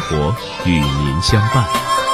活与您相伴。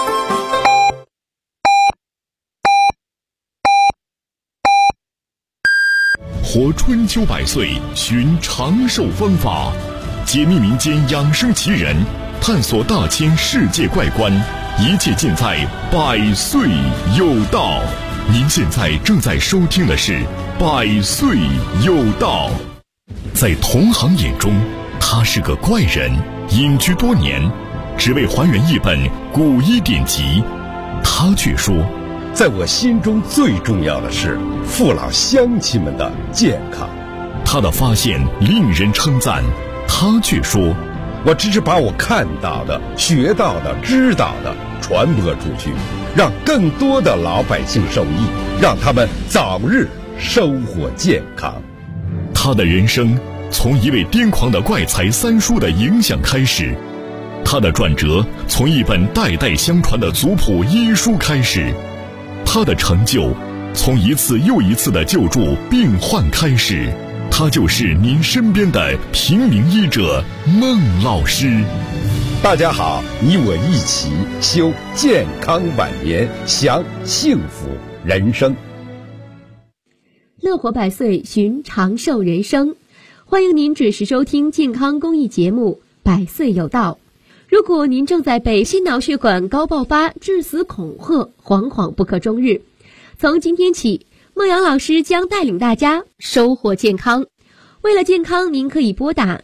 活春秋百岁，寻长寿方法，解密民间养生奇人，探索大千世界怪观，一切尽在百岁有道。您现在正在收听的是百岁有道。在同行眼中，他是个怪人，隐居多年，只为还原一本古医典籍。他却说， 在我心中最重要的是父老乡亲们的健康。 他的发现令人称赞，他却说， 我只是把我看到的、学到的、知道的传播出去，让更多的老百姓受益，让他们早日收获健康。 他的人生从一位癫狂的怪才三叔的影响开始，他的转折从一本代代相传的族谱医书开始，他的成就从一次又一次的救助病患开始。他就是您身边的平民医者孟老师。 大家好，你我一起修健康晚年，享幸福人生。 乐活百岁，寻长寿人生。欢迎您准时收听健康公益节目《百岁有道》。如果您正在被心脑血管高爆发致死恐吓，惶惶不可终日，从今天起，孟阳老师将带领大家收获健康。为了健康，您可以拨打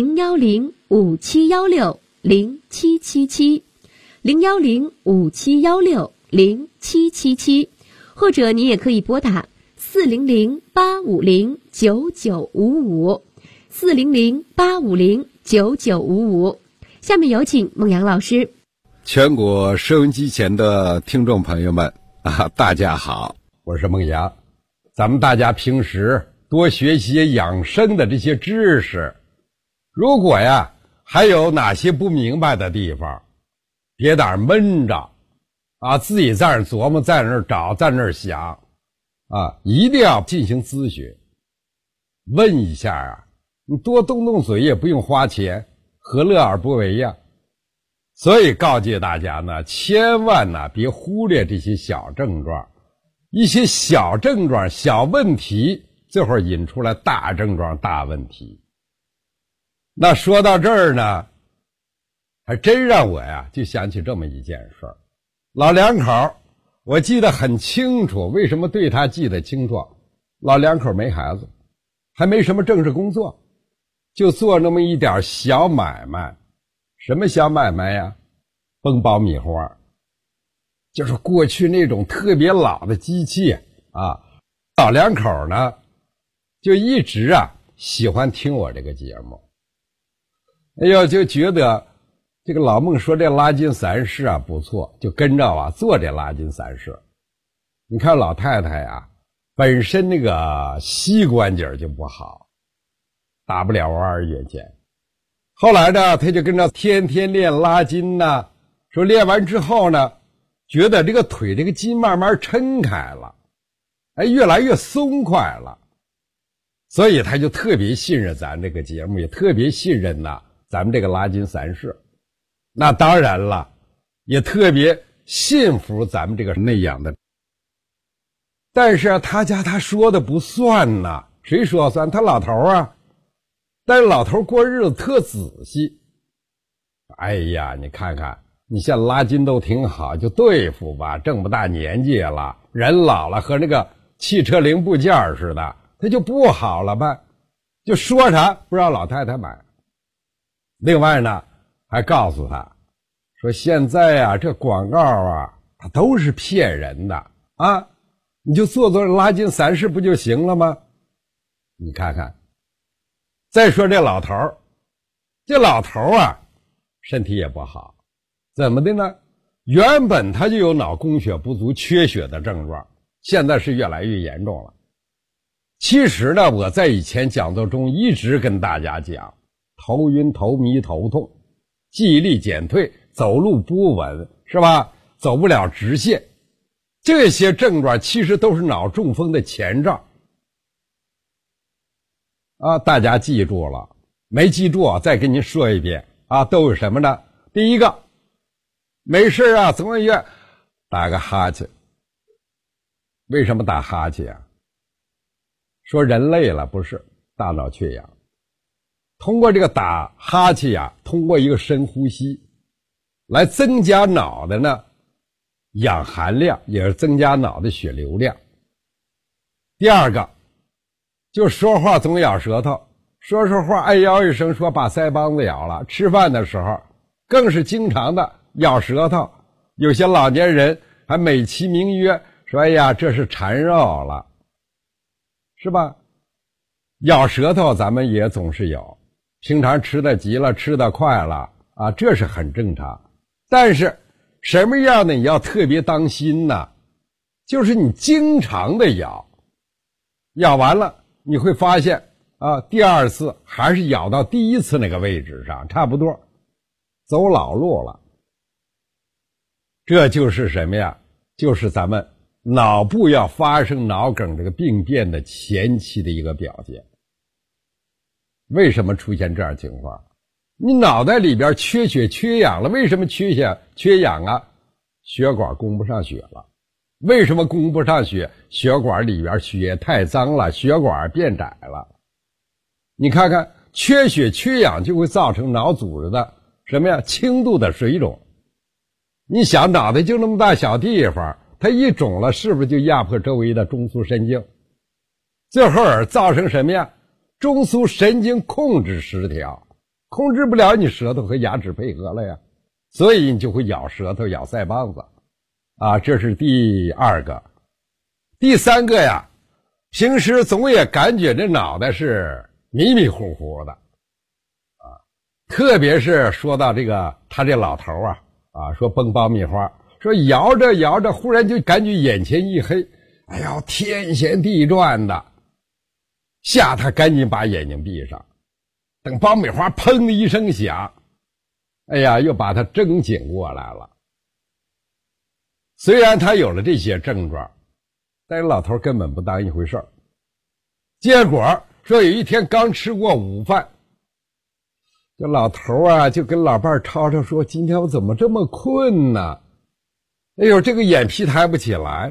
010-5716-0777 010-5716-0777，或者您也可以拨打400-850-9955 400-850-9955。下面有请孟阳老师。 全国收音机前的听众朋友们大家好，我是孟阳。咱们大家平时多学习养生的这些知识，如果还有哪些不明白的地方，别在那儿闷着自己在那儿琢磨，在那儿找，在那儿想一定要进行咨询，问一下你多动动嘴也不用花钱，何乐而不为呀？所以告诫大家呢，千万别忽略这些小症状，一些小症状、小问题，最后引出来大症状、大问题。那说到这儿呢，还真让我就想起这么一件事儿。老两口，我记得很清楚，为什么对他记得清楚？老两口没孩子，还没什么正式工作，就做那么一点小买卖。什么小买卖呀？崩爆米花，就是过去那种特别老的机器老两口呢就一直喜欢听我这个节目。哎呦，就觉得这个老孟说这拉筋散式不错，就跟着做这拉筋散式。你看老太太本身那个膝关节就不好，打不了弯月前。后来呢，他就跟着天天练拉筋说练完之后呢，觉得这个腿这个筋慢慢抻开了，越来越松快了。所以他就特别信任咱这个节目，也特别信任咱们这个拉筋散式。那当然了，也特别信服咱们这个内养的。但是他说的不算谁说算？他老头但是老头过日子特仔细。哎呀，你看看，你像拉筋都挺好，就对付吧，这么大年纪了，人老了和那个汽车零部件似的，他就不好了吧，就说啥不让老太太买。另外呢，还告诉他说现在这广告它都是骗人的你就做拉筋散式不就行了吗？你看看。再说这老头身体也不好，怎么的呢？原本他就有脑供血不足、缺血的症状，现在是越来越严重了。其实呢，我在以前讲座中一直跟大家讲，头晕、头迷、头痛，记忆力减退，走路不稳，是吧？走不了直线，这些症状其实都是脑中风的前兆。大家记住了没？记住再跟您说一遍都有什么呢？ 第一个，没事啊，总医院打个哈欠。为什么打哈欠啊？说人累了，不是，大脑缺氧。通过这个打哈欠呀，通过一个深呼吸来增加脑的呢氧含量，也是增加脑的血流量。第二个，就说话总咬舌头，说话哎呦一声，说把腮帮子咬了。吃饭的时候更是经常的咬舌头，有些老年人还美其名曰说哎呀这是馋肉了，是吧？咬舌头咱们也总是有，平常吃的急了，吃的快了啊，这是很正常。但是什么样的你要特别当心呢？就是你经常的咬完了你会发现啊，第二次还是咬到第一次那个位置上，差不多走老路了。这就是什么呀？就是咱们脑部要发生脑梗这个病变的前期的一个表现。为什么出现这样情况？你脑袋里边缺血缺氧了，为什么缺血缺氧啊？血管供不上血了。为什么供不上血？血管里边血太脏了，血管变窄了。你看看，缺血缺氧就会造成脑组织的什么呀？轻度的水肿。你想，脑袋就那么大小地方，它一肿了，是不是就压迫周围的中枢神经？最后造成什么呀？中枢神经控制失调，控制不了你舌头和牙齿配合了呀，所以你就会咬舌头咬腮帮子啊，这是第二个。第三个呀，平时总也感觉这脑袋是迷迷糊糊的啊，特别是说到这个他这老头啊说崩爆米花，说摇着摇着忽然就感觉眼前一黑，哎呀天旋地转的，吓他赶紧把眼睛闭上，等爆米花砰的一声响，哎呀又把他睁醒过来了。虽然他有了这些症状，但是老头根本不当一回事儿。结果说有一天刚吃过午饭，这老头啊就跟老伴吵吵说，今天我怎么这么困呢？哎呦这个眼皮抬不起来，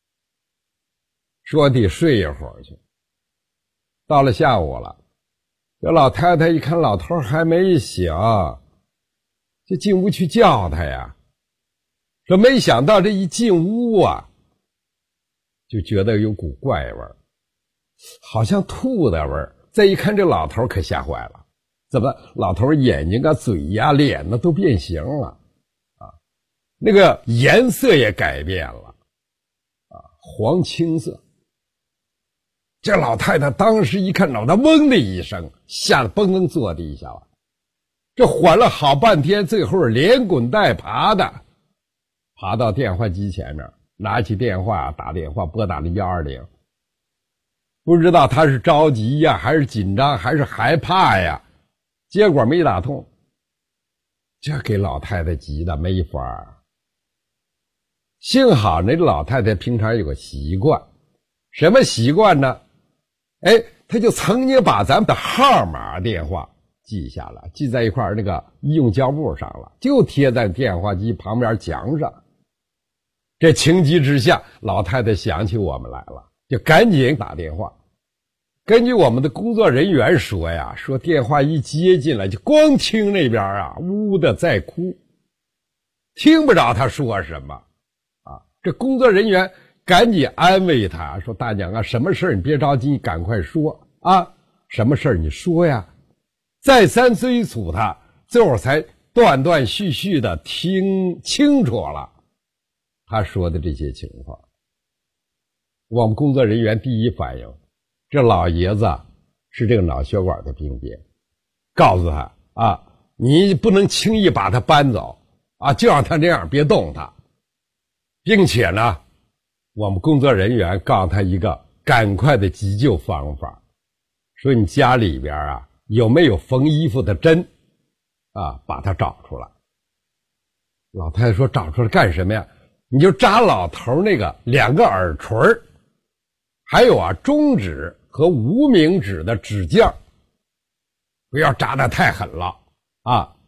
说得睡一会儿去。到了下午了，这老太太一看老头还没醒，就进屋去叫他呀，说没想到这一进屋啊，就觉得有股怪味儿，好像吐的味儿。再一看这老头可吓坏了，怎么老头眼睛啊嘴呀脸呢都变形了啊，那个颜色也改变了啊，黄青色。这老太太当时一看，脑袋嗡的一声，吓得蹦蹦坐地下了。这缓了好半天，最后连滚带爬的爬到电话机前面，拿起电话打电话，拨打了120。不知道他是着急呀，还是紧张，还是害怕呀，结果没打通。这给老太太急的没法。幸好那老太太平常有个习惯，什么习惯呢？他就曾经把咱们的号码电话记下来，记在一块那个医用胶布上了，就贴在电话机旁边墙上。这情急之下，老太太想起我们来了，就赶紧打电话。根据我们的工作人员说呀，说电话一接进来，就光听那边呜的在哭，听不着他说什么啊。这工作人员赶紧安慰他说，大娘啊，什么事儿你别着急，你赶快说啊，什么事儿你说呀。再三催促他，最后才断断续续的听清楚了他说的这些情况。我们工作人员第一反应，这老爷子是这个脑血管的病变，告诉他啊，你不能轻易把他搬走啊，就让他这样，别动他。并且呢，我们工作人员告诉他一个赶快的急救方法，说你家里边有没有缝衣服的针啊，把它找出来。老太太说找出来干什么呀？你就扎老头那个2个耳垂，还有中指和无名指的指尖，不要扎得太狠了啊，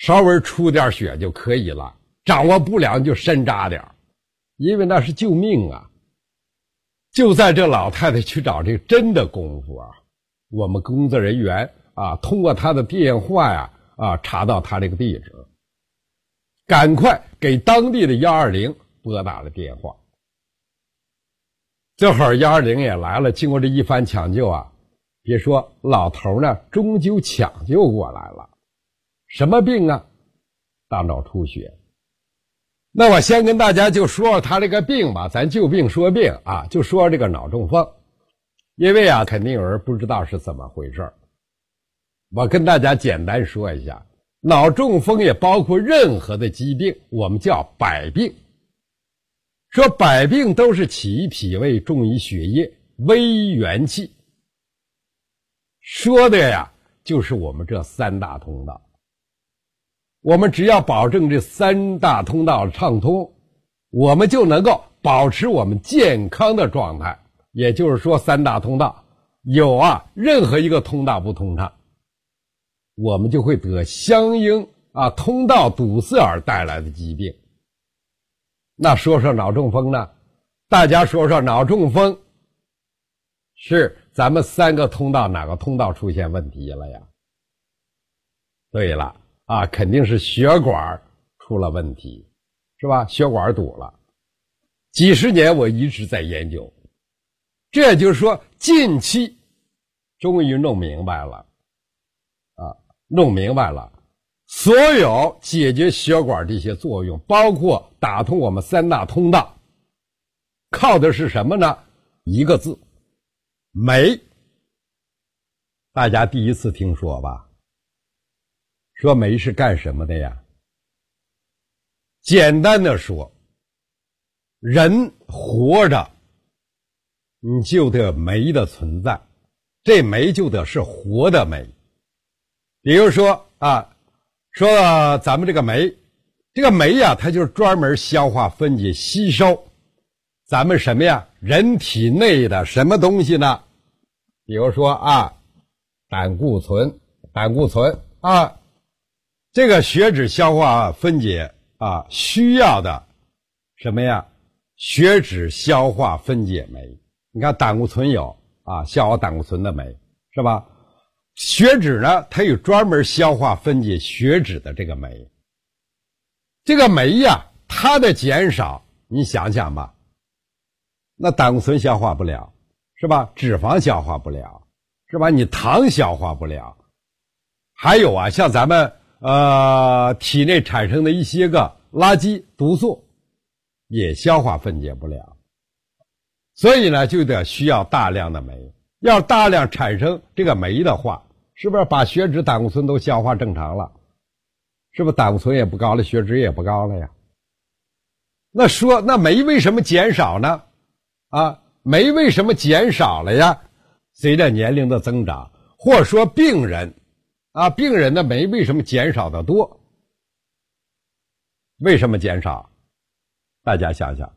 稍微出点血就可以了，掌握不良就深扎点，因为那是救命啊。就在这老太太去找这个针的功夫啊，我们工作人员啊通过她的电话呀查到她这个地址，赶快给当地的120拨打了电话。这会儿120也来了，经过这一番抢救啊，别说老头呢终究抢救过来了。什么病啊？大脑出血。那我先跟大家就说说他这个病吧，咱就病说病啊，就说这个脑中风。因为啊肯定有人不知道是怎么回事，我跟大家简单说一下，脑中风也包括任何的疾病，我们叫百病。说百病都是起于脾胃，重于血液，微于元气。说的呀就是我们这三大通道。我们只要保证这三大通道畅通，我们就能够保持我们健康的状态。也就是说三大通道有任何一个通道不通畅，我们就会得相应通道堵塞而带来的疾病。那说说脑中风呢？大家说说脑中风是咱们三个通道哪个通道出现问题了呀？对了肯定是血管出了问题，是吧？血管堵了。几十年我一直在研究，这也就是说近期终于弄明白了所有解决血管这些作用，包括打通我们三大通道，靠的是什么呢？一个字，酶。大家第一次听说吧？说酶是干什么的呀？简单的说，人活着你就得酶的存在，这酶就得是活的酶。比如说说咱们这个酶，这个酶呀它就是专门消化分解吸收咱们什么呀人体内的什么东西呢？比如说胆固醇这个血脂消化分解需要的什么呀？血脂消化分解酶。你看胆固醇有消化胆固醇的酶，是吧？血脂呢它有专门消化分解血脂的这个酶。这个酶呀它的减少，你想想吧，那胆固醇消化不了，是吧？脂肪消化不了，是吧？你糖消化不了，还有像咱们体内产生的一些个垃圾毒素也消化分解不了，所以呢就得需要大量的酶。要大量产生这个酶的话，是不是把血脂胆固醇都消化正常了？是不是胆固醇也不高了，血脂也不高了呀？那酶为什么减少呢？酶为什么减少了呀？随着年龄的增长，或者说病人的酶为什么减少的多？为什么减少？大家想想，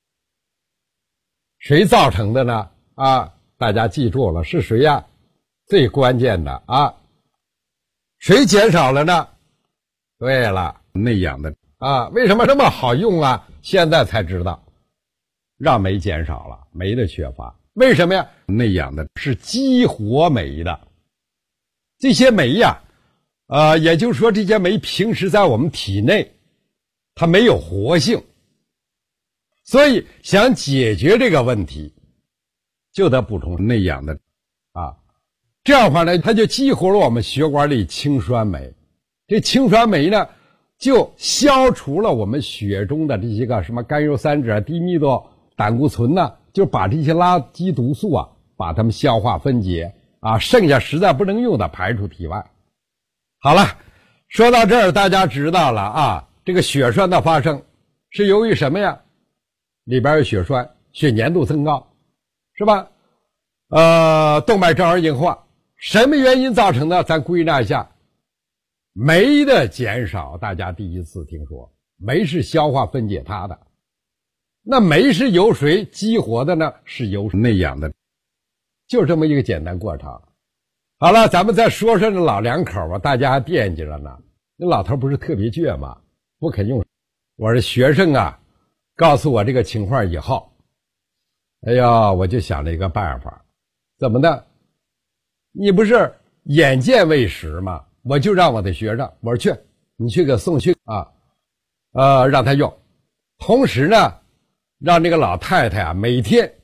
谁造成的呢？大家记住了，是谁呀？最关键的谁减少了呢？对了，内氧的为什么这么好用现在才知道，让酶减少了，酶的缺乏。为什么呀？内氧的是激活酶的，这些酶呀也就是说这些酶平时在我们体内它没有活性，所以想解决这个问题就得补充内氧的这样的话呢，它就激活了我们血管里氢酸酶。这氢酸酶呢就消除了我们血中的这些个什么甘油三酯低密度胆固醇就把这些垃圾毒素把它们消化分解剩下实在不能用的排出体外。好了，说到这儿大家知道了这个血栓的发生是由于什么呀？里边有血栓，血粘度增高，是吧？动脉粥样硬化，什么原因造成的？咱归纳一下，酶的减少，大家第一次听说，酶是消化分解它的。那酶是由谁激活的呢？是由内氧的，就这么一个简单过程。好了，咱们再说说这老两口大家还惦记着呢。 那老头不是特别倔吗？不肯用。我是学生啊，告诉我这个情况以后，哎呀，我就想了一个办法。怎么的？你不是眼见为实吗？我就让我的学生，我说去，你去给送去啊，让他用。同时呢，让这个老太太啊每天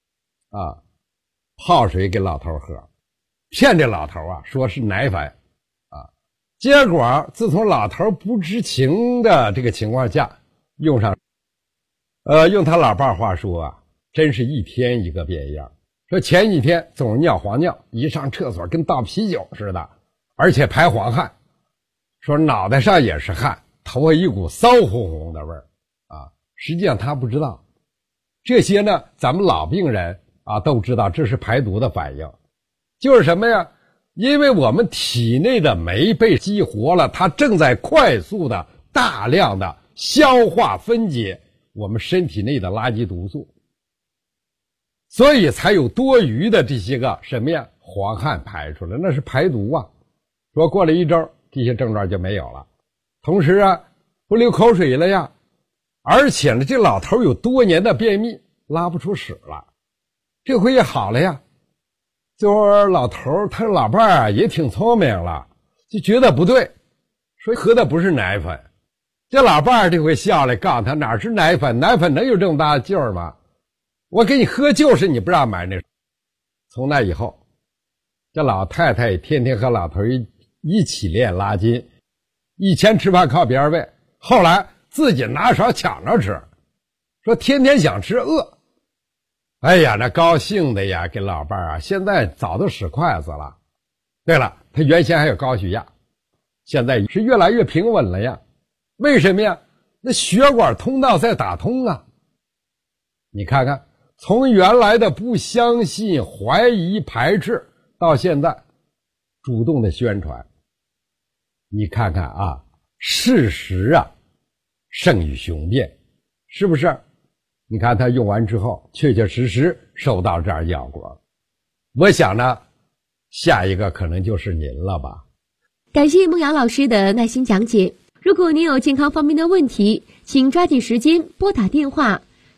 泡水给老头喝，骗这老头啊说是奶粉啊。结果自从老头不知情的这个情况下，用他老伴话说啊，真是一天一个变样。说前几天总是尿黄尿，一上厕所跟倒啤酒似的，而且排黄汗，说脑袋上也是汗，头发一股骚烘烘的味儿啊。实际上他不知道，这些呢咱们老病人都知道这是排毒的反应。就是什么呀？因为我们体内的酶被激活了，它正在快速的大量的消化分解我们身体内的垃圾毒素，所以才有多余的这些个什么呀黄汗排出来，那是排毒啊。说过了一周这些症状就没有了，同时啊不流口水了呀，而且呢这老头有多年的便秘，拉不出屎了，这回也好了呀。就是老头他老伴也挺聪明了，就觉得不对，说喝的不是奶粉。这老伴这回笑了，告诉他哪是奶粉，奶粉能有这么大的劲儿吗？我给你喝就是你不让买那。从那以后，这老太太天天和老头一起练拉筋，以前吃饭靠别人喂，后来自己拿勺抢着吃，说天天想吃饿。哎呀，那高兴的呀，给老伴啊，现在早都使筷子了。对了，他原先还有高血压，现在是越来越平稳了呀。为什么呀？那血管通道在打通啊。你看看，从原来的不相信、怀疑、排斥，到现在主动的宣传。你看看啊，事实啊胜于雄辩，是不是？你看他用完之后确确实实收到这样效果，我想呢下一个可能就是您了吧。 感谢孟瑶老师的耐心讲解。如果您有健康方面的问题，请抓紧时间拨打电话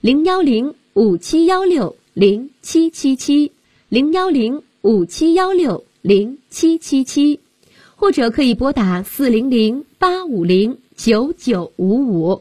010-5716-0777 010-5716-0777，或者可以拨打400-850-9955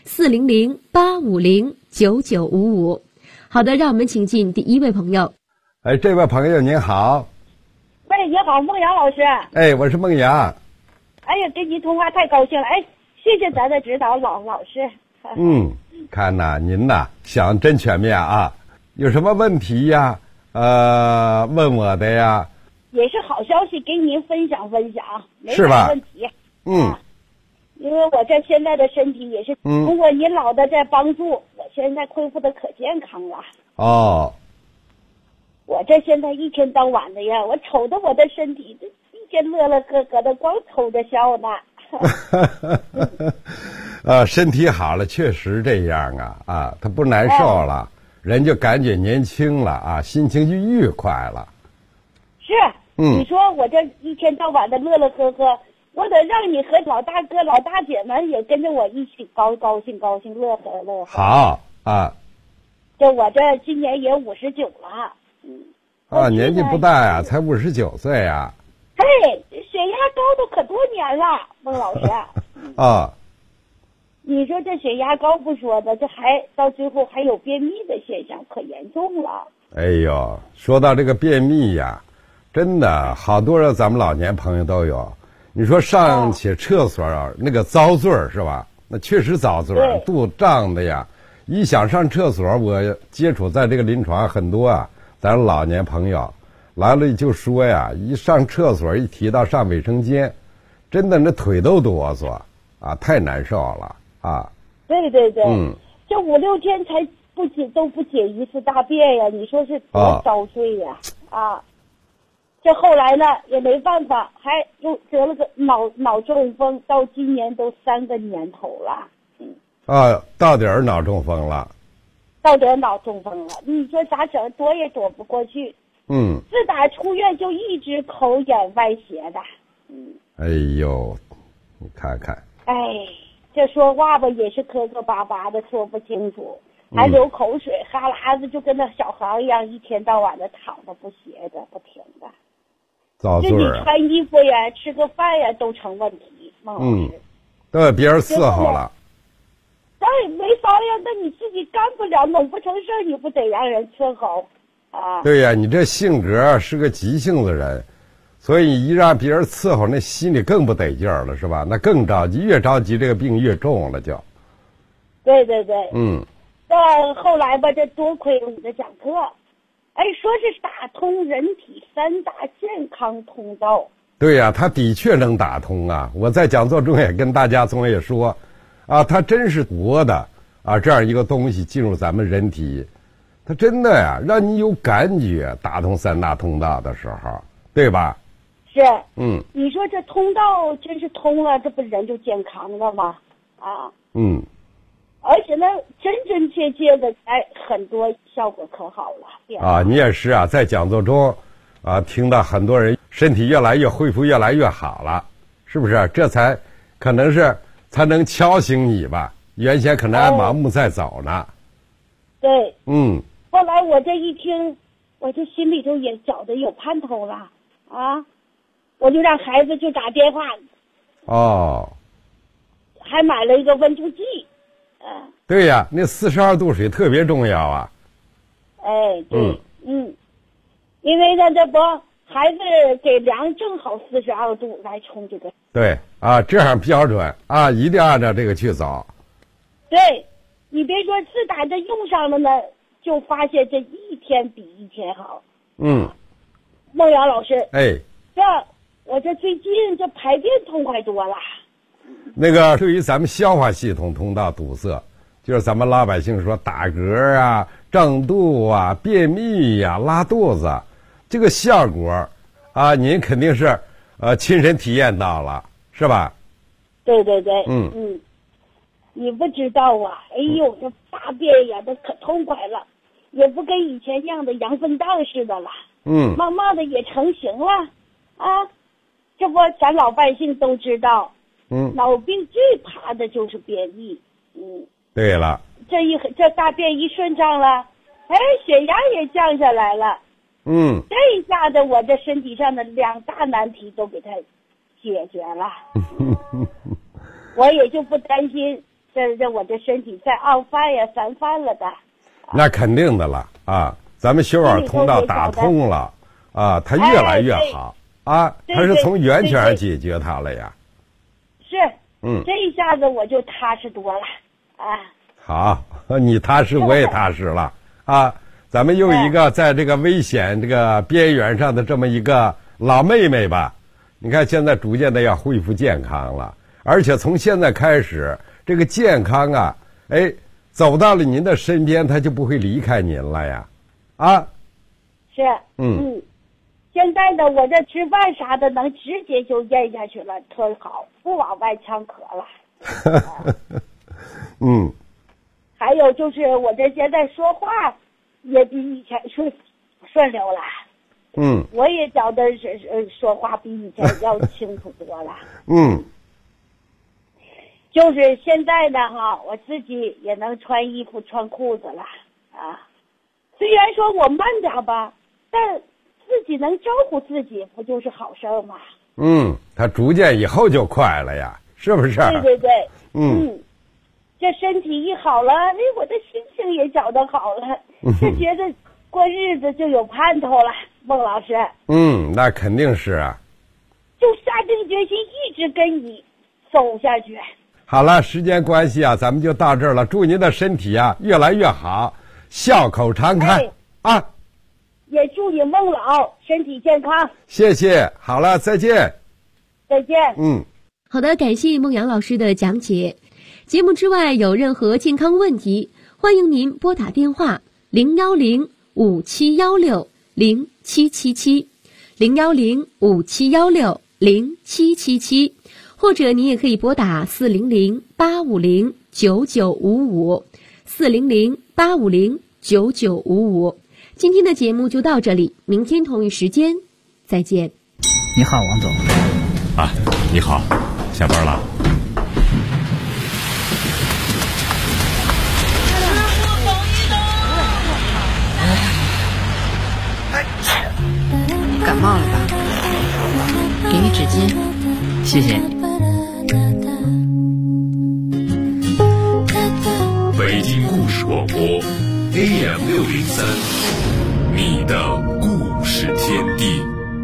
400-850-9955。好的，让我们请进第一位朋友。 这位朋友您好。 喂，你好，孟阳老师。 我是孟阳。 哎呀，跟您通话太高兴了，谢谢咱的指导老师。 看呐，您呐想真全面啊，有什么问题呀？问我的呀。 也是好消息，给您分享，没啥问题。因为我这现在的身体也是通过您老的在帮助，我现在恢复的可健康了。我这现在一天到晚的呀，我瞅着我的身体一天乐乐呵呵的，光瞅着笑呢。 身体好了确实这样啊，他不难受了，人就感觉年轻了啊，心情就愉快了。 是，你说我这一天到晚的乐乐呵呵，我得让你和老大哥老大姐们也跟着我一起高兴乐呵乐呵。 好啊。 这我这今年也59了。 年纪不大呀，才59岁呀。 血压高都可多年了，孟老师。你说这血压高不说的，这还到最后还有便秘的现象，可严重了。 哎呦，说到这个便秘呀，真的好多咱们老年朋友都有。你说上起厕所那个遭罪是吧？那确实遭罪，肚胀的呀。一想上厕所，我接触在这个临床很多啊，咱老年朋友来了就说呀，一上厕所一提到上卫生间，真的那腿都哆嗦啊，太难受了啊。 对，这5、6天才都不解一次大便呀，你说是多遭罪呀这后来呢也没办法，还又得了个脑中风，到今年都3个年头了。 到底是脑中风了。你说咋整？躲也躲不过去。自打出院就一直口眼歪斜的。 哎呦， 你看看。 哎，这说话吧也是磕磕巴巴的，说不清楚，还流口水，哈喇子就跟那小孩一样，一天到晚的躺着不歇着，不停的。 遭罪自己穿衣服呀、吃个饭呀都成问题，孟老师。 都被别人伺候了。 那没法呀，那你自己干不了，弄不成事儿，你不得让人伺候啊？ 对呀，你这性格是个急性子人，所以一让别人伺候，那心里更不得劲儿了，是吧？那更着急，越着急这个病越重了就。 对对对。 但后来吧，这多亏了你的讲课，哎，说是打通人体3大健康通道。 对呀，他的确能打通啊！我在讲座中也跟大家总也说，啊，它真是活的啊，这样一个东西进入咱们人体，它真的呀，让你有感觉，打通3大通道的时候，对吧？ 是。 你说这通道真是通了，这不人就健康了吗？啊。而且呢，真真切切的，哎，很多效果可好了。 啊，你也是啊，在讲座中，啊，听到很多人身体越来越恢复，越来越好了，是不是？这才可能是才能敲醒你吧？原先可能还盲目在走呢。 对。后来我这一听，我这心里头也觉得有盼头了啊！我就让孩子就打电话。还买了一个温度计。 对呀，那42度水特别重要啊。 哎，对。因为呢，这不孩子给量正好42度来冲这个。 对啊，这样标准啊，一定按照这个去走。 对，你别说自打这用上了呢，就发现这一天比一天好。孟阳老师。我这最近这排便痛快多了。 那个对于咱们消化系统通道堵塞，就是咱们老百姓说打嗝啊、胀肚啊、便秘呀、拉肚子，这个效果啊，您肯定是亲身体验到了，是吧？ 对对对。你不知道啊，哎呦，这大便呀，都可痛快了，也不跟以前样的羊粪蛋似的了。慢慢的也成型了啊。这不咱老百姓都知道。脑病最怕的就是便秘。 对了， 这大便一顺畅了，哎，血压也降下来了。这一下子我这身体上的2大难题都给它解决了。我也就不担心这我这身体再2犯呀3犯了的。 那肯定的了啊，咱们血管通道打通了啊，它越来越好啊，它是从源泉上解决它了呀。 是。这一下子我就踏实多了啊。 好，你踏实我也踏实了啊。咱们又一个在这个危险这个边缘上的这么一个老妹妹吧，你看现在逐渐的要恢复健康了，而且从现在开始，这个健康啊，哎，走到了您的身边，他就不会离开您了呀，啊。 是。现在呢，我这吃饭啥的能直接就咽下去了，特好，不往外呛咳了。还有就是我这现在说话也比以前顺溜了。我也觉得是说话比以前要清楚多了。就是现在呢哈，我自己也能穿衣服穿裤子了啊。虽然说我慢点吧，但自己能招呼自己，不就是好事吗？他逐渐以后就快了呀，是不是？对对对。这身体一好了，哎，我的心情也觉得好了，就觉得过日子就有盼头了。孟老师。那肯定是啊。就下定决心一直跟你走下去。好了，时间关系啊，咱们就到这儿了。祝您的身体啊越来越好，笑口常开啊！也祝你孟老身体健康。谢谢，好了，再见。再见。 好的，感谢孟阳老师的讲解。节目之外有任何健康问题，欢迎您拨打电话010-5716-0777 010-5716-0777，或者你也可以拨打400-850-9955 400-850-9955。今天的节目就到这里，明天同一时间再见。 你好，王总。啊，你好。 下班了。 感冒了吧？给你纸巾，谢谢你。 北京故事广播 AM603，你的故事天地。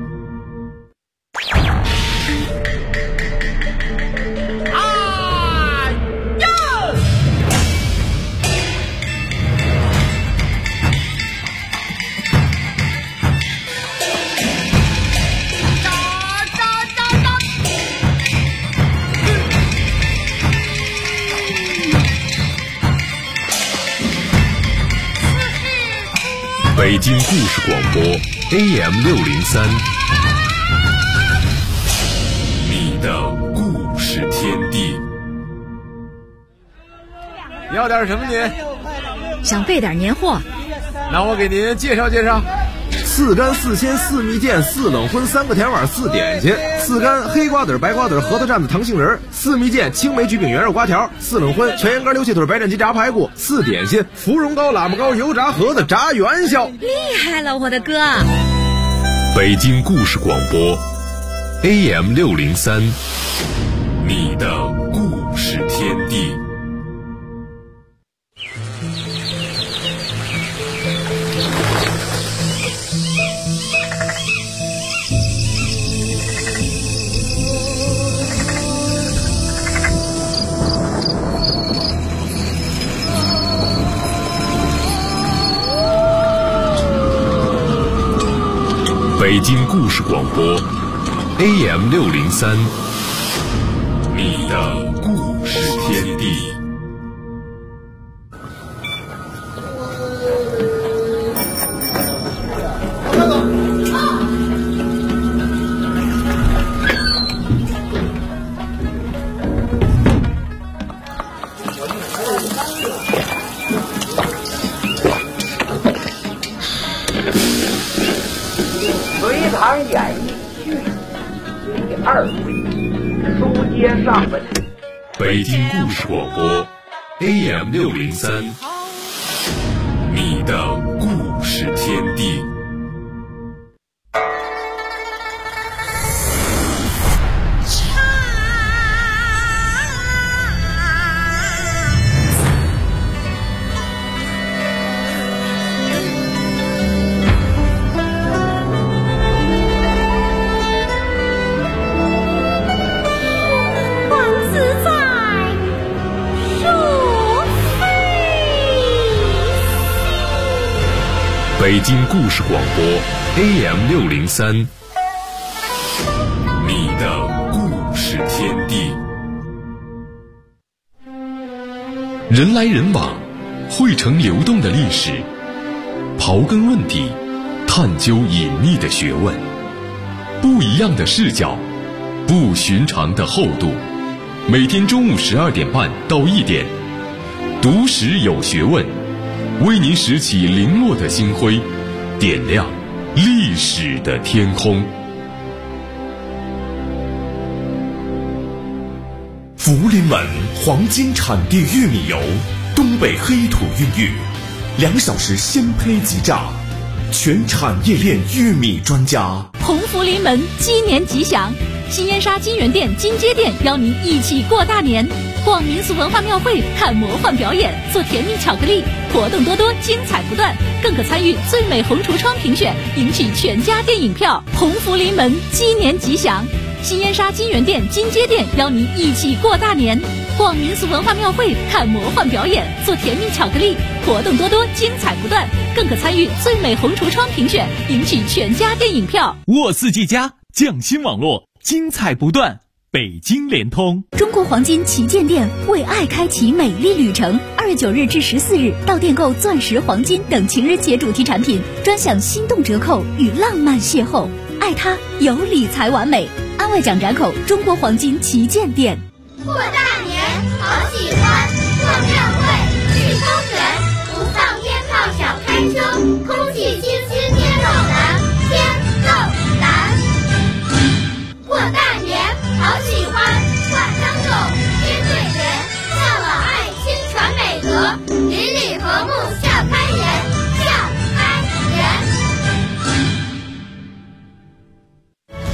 北京故事广播 AM603，你的故事天地。 要点什么您？ 想备点年货， 那我给您介绍介绍。4干4鲜4蜜饯4冷荤3个甜碗4点心，4干黑瓜子白瓜子核桃蘸子糖杏仁，4蜜饯青梅橘饼圆肉瓜条，4冷荤全羊肝溜蟹腿白斩鸡炸排骨，4点心芙蓉糕喇嘛糕油炸盒子炸元宵。 厉害了我的哥！ 北京故事广播 AM603，你的故事天地。北京故事广播 AM603，你的故事天地。 演义续第2回，书接上文。 北京故事广播 AM603，你的故事天地。北京故事广播 AM603，你的故事天地。人来人往，汇成流动的历史，刨根问底，探究隐秘的学问，不一样的视角，不寻常的厚度。每天中午12点半到1点，读史有学问，为您拾起零落的星辉，点亮历史的天空。 福临门黄金产地玉米油，东北黑土孕育，2小时鲜胚即榨，全产业链玉米专家。 鸿福临门，鸡年吉祥！新燕莎金源店、金街店邀您一起过大年，逛民俗文化庙会，看魔幻表演，做甜蜜巧克力，活动多多，精彩不断，更可参与最美红橱窗评选，赢取全家电影票。鸿福临门，鸡年吉祥！新燕莎金源店、金街店邀您一起过大年，逛民俗文化庙会，看魔幻表演，做甜蜜巧克力，活动多多，精彩不断，更可参与最美红橱窗评选，赢取全家电影票。 沃四 G 家匠心网络，精彩不断。北京联通中国黄金旗舰店为爱开启美丽旅程，2月9日至14日到店购钻石、黄金等情人节主题产品，专享心动折扣与浪漫邂逅。爱它有理财完美，安外港闸口中国黄金旗舰店。 过大年好喜欢，逛庙会去公园，不放鞭炮小开车，空气清新天够蓝，天够蓝。过大年好喜欢，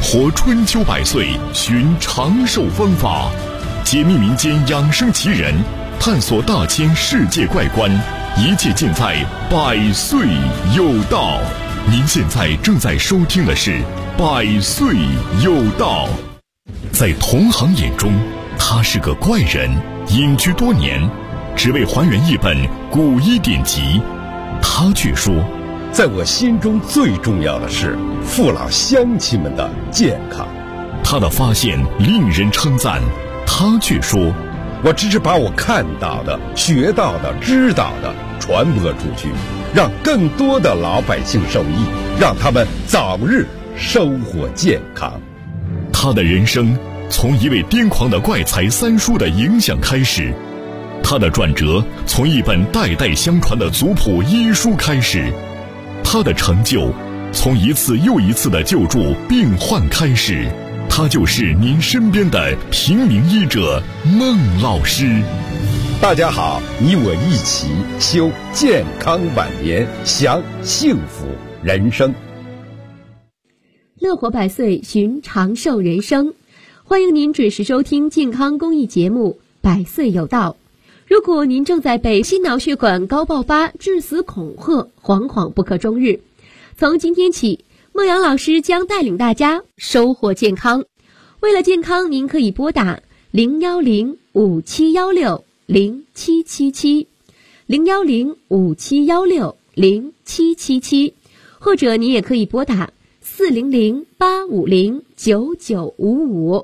活春秋百岁，寻长寿方法，解密民间养生奇人，探索大千世界怪观，一切尽在百岁有道。您现在正在收听的是百岁有道。在同行眼中，他是个怪人，隐居多年，只为还原一本古医典籍。他却说， 在我心中最重要的是父老乡亲们的健康。 他的发现令人称赞，他却说， 我只是把我看到的、学到的、知道的传播出去，让更多的老百姓受益，让他们早日收获健康。 他的人生从一位癫狂的怪才三叔的影响开始，他的转折从一本代代相传的族谱医书开始，他的成就从一次又一次的救助病患开始。他就是您身边的平民医者孟老师。 大家好，你我一起修健康晚年，享幸福人生。 乐活百岁，寻长寿人生。欢迎您准时收听健康公益节目《百岁有道》。如果您正在被心脑血管高爆发、致死恐吓，惶惶不可终日，从今天起，孟阳老师将带领大家收获健康。为了健康，您可以拨打010-5716-0777 010-5716-0777，或者你也可以拨打400-850-9955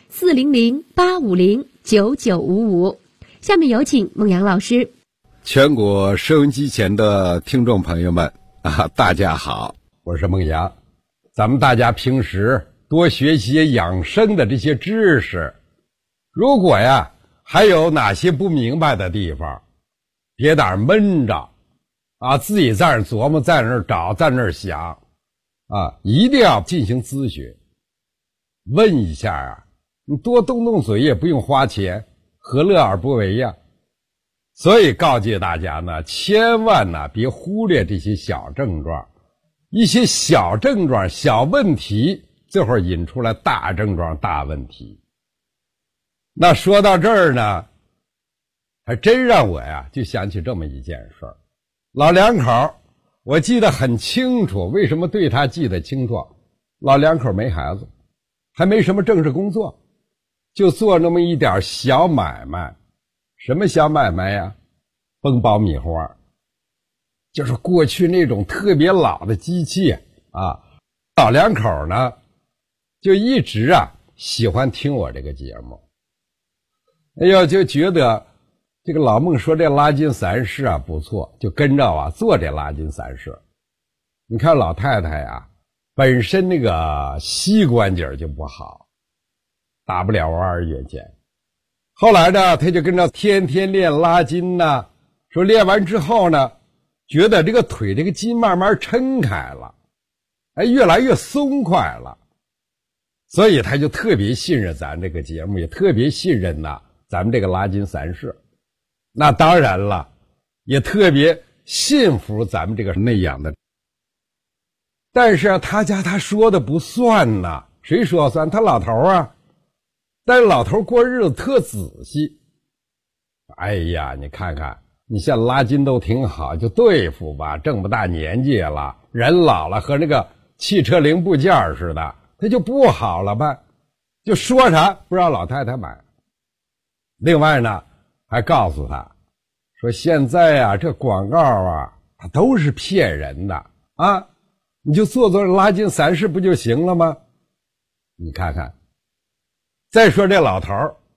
400-850-9955。下面有请孟阳老师。 全国收音机前的听众朋友们大家好，我是孟阳。咱们大家平时多学习养生的这些知识，如果还有哪些不明白的地方，别在那儿闷着自己在那儿琢磨，在那儿找，在那儿想一定要进行咨询，问一下你多动动嘴也不用花钱，何乐而不为呀？所以告诫大家呢，千万别忽略这些小症状，一些小症状、小问题，最后引出来大症状、大问题。那说到这儿呢，还真让我就想起这么一件事儿。老两口，我记得很清楚，为什么对他记得清楚？老两口没孩子，还没什么正式工作，就做那么一点小买卖。什么小买卖呀？崩爆米花，就是过去那种特别老的机器老两口呢就一直喜欢听我这个节目。哎呦，就觉得这个老孟说这拉筋散式不错，就跟着做这拉筋散式。你看老太太本身那个膝关节就不好，打不了2月前。后来呢，他就跟着天天练拉筋说练完之后呢，觉得这个腿这个筋慢慢撑开了，越来越松快了。所以他就特别信任咱这个节目，也特别信任咱们这个拉筋散式。那当然了，也特别信服咱们这个内养的。但是他说的不算谁说算？他老头但是老头过日子特仔细。哎呀，你看看，你像拉筋都挺好，就对付吧，这么大年纪了，人老了和那个汽车零部件似的，他就不好了吧？就说啥不让老太太买。另外呢，还告诉他说现在这广告它都是骗人的你就做拉筋散式不就行了吗？你看看。再说这老头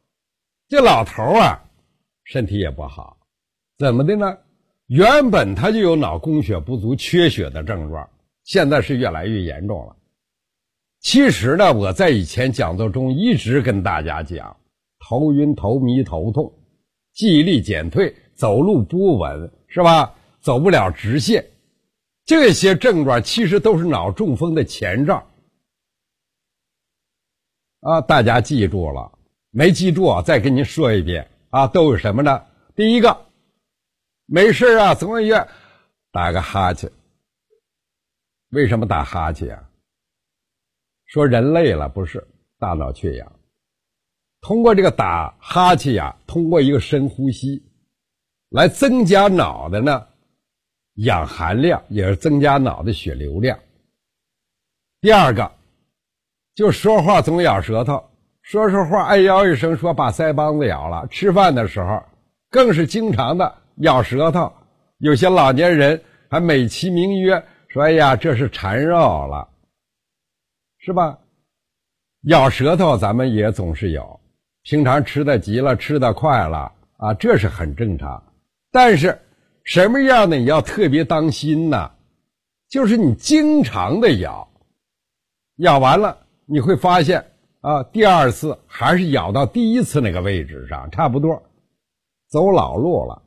身体也不好，怎么的呢？原本他就有脑供血不足、缺血的症状，现在是越来越严重了。其实呢，我在以前讲座中一直跟大家讲，头晕、头迷、头痛，记忆力减退，走路不稳，是吧？走不了直线，这些症状其实都是脑中风的前兆。大家记住了，没记住再跟您说一遍都有什么呢？第一个，没事总愿打个哈欠。为什么打哈欠说人累了，不是，大脑缺氧。通过这个打哈欠呀，通过一个深呼吸来增加脑的呢氧含量，也是增加脑的血流量。第二个就说话总咬舌头，说话哎呦一声，说把腮帮子咬了，吃饭的时候更是经常的咬舌头，有些老年人还美其名曰说哎呀这是馋肉了，是吧？咬舌头咱们也总是有，平常吃的急了，吃的快了啊，这是很正常。但是什么样的你要特别当心呢？就是你经常的咬完了你会发现啊，第二次还是咬到第一次那个位置上，差不多走老路了。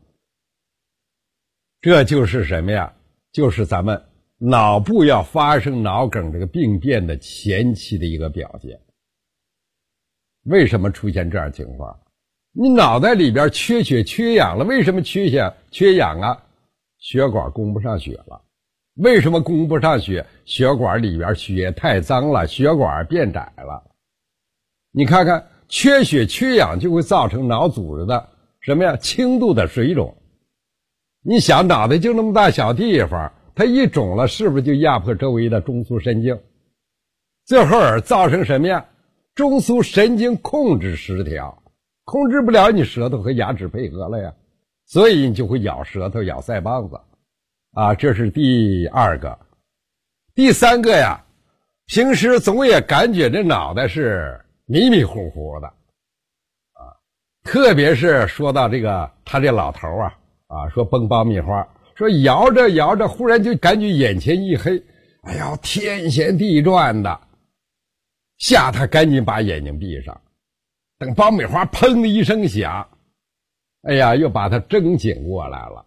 这就是什么呀？就是咱们脑部要发生脑梗这个病变的前期的一个表现。为什么出现这样情况？你脑袋里边缺血缺氧了，为什么缺血缺氧啊？血管供不上血了。为什么供不上血？血管里边血太脏了，血管变窄了。你看看，缺血缺氧就会造成脑组织的什么呀？轻度的水肿。你想，脑袋就那么大小地方，它一肿了，是不是就压迫周围的中枢神经？最后造成什么呀？中枢神经控制失调，控制不了，你舌头和牙齿配合了呀，所以你就会咬舌头，咬腮帮子啊，这是第二个。第三个呀，平时总也感觉这脑袋是迷迷糊糊的啊，特别是说到这个他这老头啊，说崩爆米花，说摇着摇着忽然就感觉眼前一黑，哎呀天旋地转的，吓他赶紧把眼睛闭上，等爆米花砰的一声响，哎呀又把他睁醒过来了。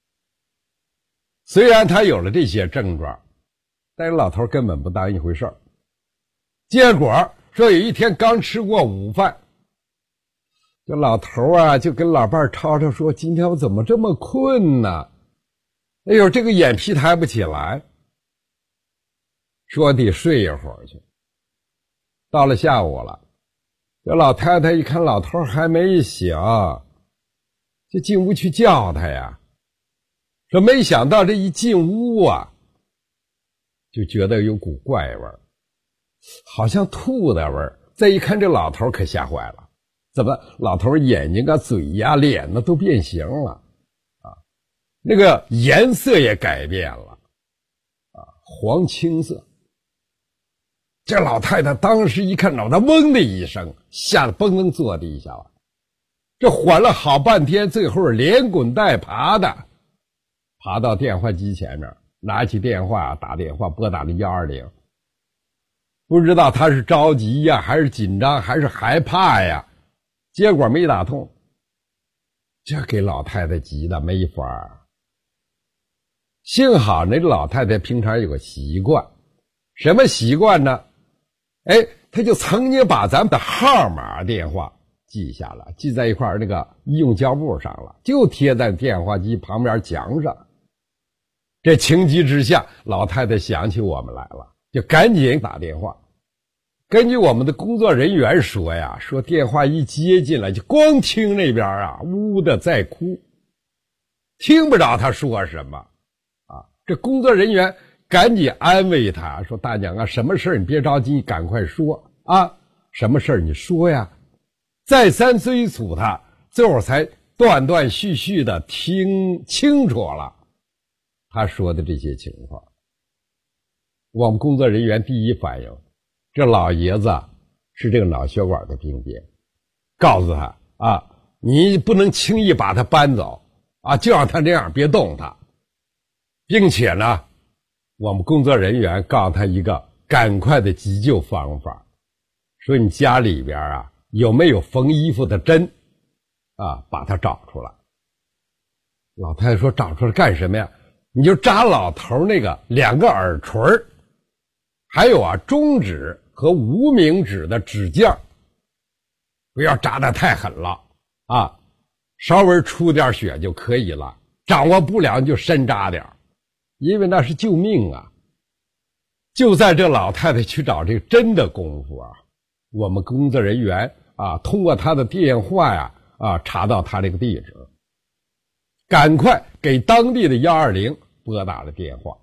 虽然他有了这些症状，但是老头根本不当一回事儿。结果说有一天刚吃过午饭，这老头啊就跟老伴吵吵说，今天我怎么这么困呢？哎呦，这个眼皮抬不起来，说得睡一会儿去。到了下午了，这老太太一看老头还没醒，就进屋去叫他呀。说没想到这一进屋啊，就觉得有股怪味儿，好像吐的味儿。再一看这老头可吓坏了，怎么老头眼睛啊、嘴呀、脸呢都变形了啊，那个颜色也改变了啊，黄青色。这老太太当时一看，脑袋嗡的一声，吓得蹦蹦坐地下了。这缓了好半天，最后连滚带爬的爬到电话机前面，拿起电话打电话，拨打了120。不知道他是着急呀，还是紧张，还是害怕呀，结果没打通，这给老太太急的没法。幸好那老太太平常有个习惯，什么习惯呢？哎，他就曾经把咱们的号码电话记下了，记在一块那个医用胶布上了，就贴在电话机旁边墙上。这情急之下，老太太想起我们来了，就赶紧打电话。根据我们的工作人员说呀，说电话一接进来，就光听那边啊呜的在哭，听不着他说什么啊。这工作人员赶紧安慰他说，大娘啊，什么事你别着急，你赶快说啊，什么事你说呀。再三催促他，最后才断断续续的听清楚了他说的这些情况。我们工作人员第一反应，这老爷子是这个脑血管的病变，告诉他啊，你不能轻易把他搬走啊，就让他这样，别动他。并且呢，我们工作人员告诉他一个赶快的急救方法，说你家里边啊有没有缝衣服的针啊，把它找出来。老太太说，找出来干什么呀？你就扎老头那个2个耳垂，还有啊中指和无名指的指尖，不要扎得太狠了啊，稍微出点血就可以了，掌握不了你就深扎点，因为那是救命啊。 就在这老太太去找这个针的功夫啊，我们工作人员啊，通过她的电话呀查到她这个地址，赶快给当地的120拨打了电话。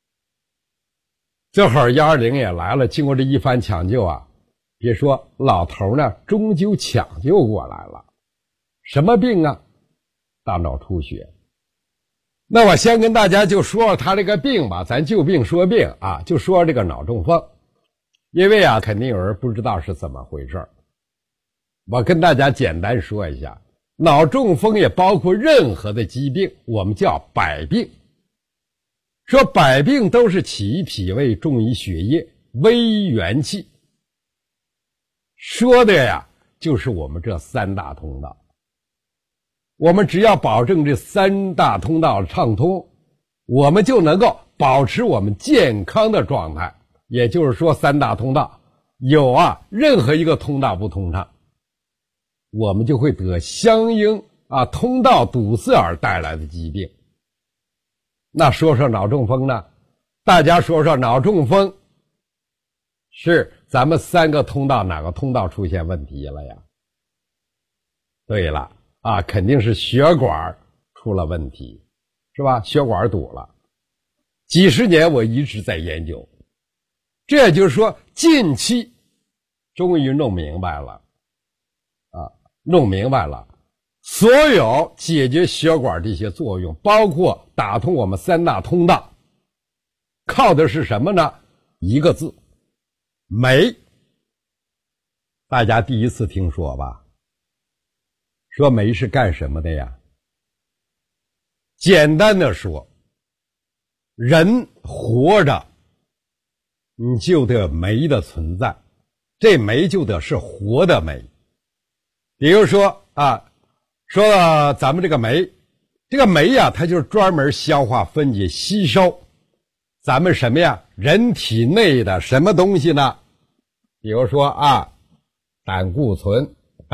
这会儿120也来了，经过这一番抢救啊，别说老头呢，终究抢救过来了。什么病啊？大脑出血。那我先跟大家就说说他这个病吧，咱就病说病啊，就说这个脑中风。因为啊，肯定有人不知道是怎么回事，我跟大家简单说一下，脑中风也包括任何的疾病，我们叫百病。说百病都是起于脾胃，重于血液，微于元气。说的呀，就是我们这三大通道。我们只要保证这三大通道畅通，我们就能够保持我们健康的状态。也就是说，三大通道有任何一个通道不通畅，我们就会得相应通道堵塞而带来的疾病。那说说脑中风呢？大家说说脑中风是咱们三个通道哪个通道出现问题了呀？对了肯定是血管出了问题，是吧？血管堵了。几十年我一直在研究，这也就是说近期终于弄明白了所有解决血管这些作用，包括打通我们三大通道，靠的是什么呢？一个字，酶。大家第一次听说吧？说酶是干什么的呀？简单的说，人活着你就得酶的存在，这酶就得是活的酶。比如说说到咱们这个酶，这个酶呀，它就是专门消化分解吸收咱们什么呀？人体内的什么东西呢？比如说胆固醇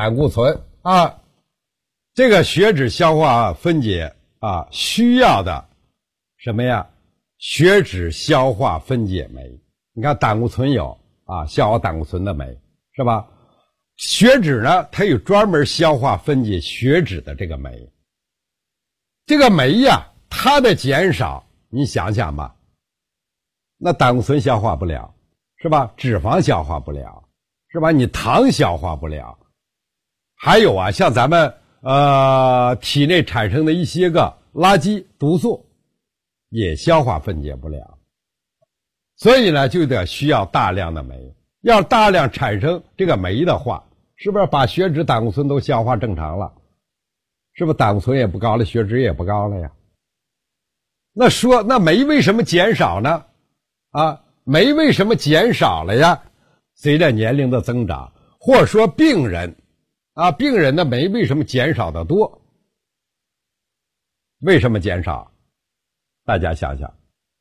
这个血脂消化分解需要的什么呀？血脂消化分解酶。你看胆固醇有消化胆固醇的酶，是吧？血脂呢，它有专门消化分解血脂的这个酶。这个酶呀，它的减少，你想想吧，那胆固醇消化不了，是吧？脂肪消化不了，是吧？你糖消化不了，还有像咱们体内产生的一些个垃圾毒素也消化分解不了，所以呢就得需要大量的酶。要大量产生这个酶的话，是不是把血脂胆固醇都消化正常了？是不是胆固醇也不高了，血脂也不高了呀？那酶为什么减少呢？酶为什么减少了呀？随着年龄的增长，或者说病人的酶为什么减少的多？为什么减少？大家想想，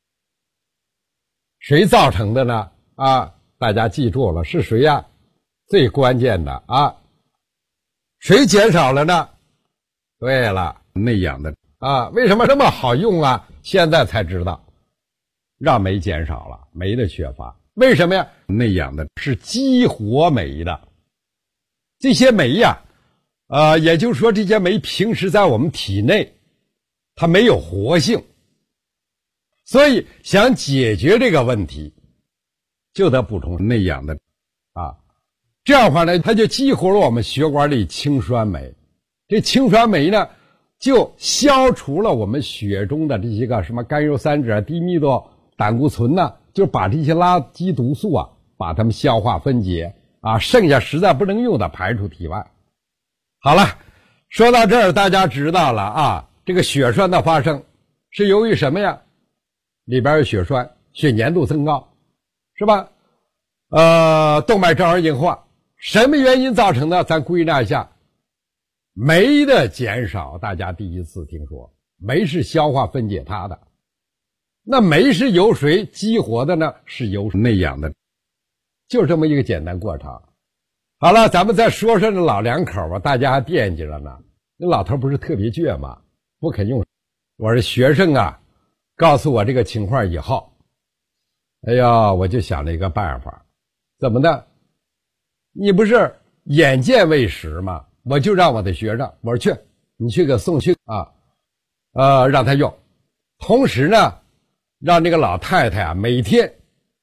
谁造成的呢？大家记住了，是谁呀？最关键的谁减少了呢？对了，内养的为什么这么好用现在才知道，让酶减少了，酶的缺乏。为什么呀？内养的是激活酶的，这些酶呀，也就是说这些酶平时在我们体内它没有活性，所以想解决这个问题，就得补充内养的这样的话呢，它就激活了我们血管里氢酸酶。这氢酸酶呢，就消除了我们血中的这些个什么甘油三酯、低密度胆固醇呢，就把这些垃圾毒素把它们消化分解剩下实在不能用的排出体外。好了，说到这儿，大家知道了这个血栓的发生是由于什么呀？里边有血栓，血粘度增高，是吧？动脉粥样硬化，什么原因造成的？咱归纳一下，酶的减少，大家第一次听说，酶是消化分解它的。那酶是由谁激活的呢？是由内养的，就这么一个简单过程。好了，咱们再说说这老两口大家还惦记着呢。那老头不是特别倔吗？不肯用。我是学生告诉我这个情况以后， 哎呀，我就想了一个办法，怎么的？你不是眼见为实吗？我就让我的学生，我说去，你去给送去啊，让他用。同时呢，让这个老太太啊每天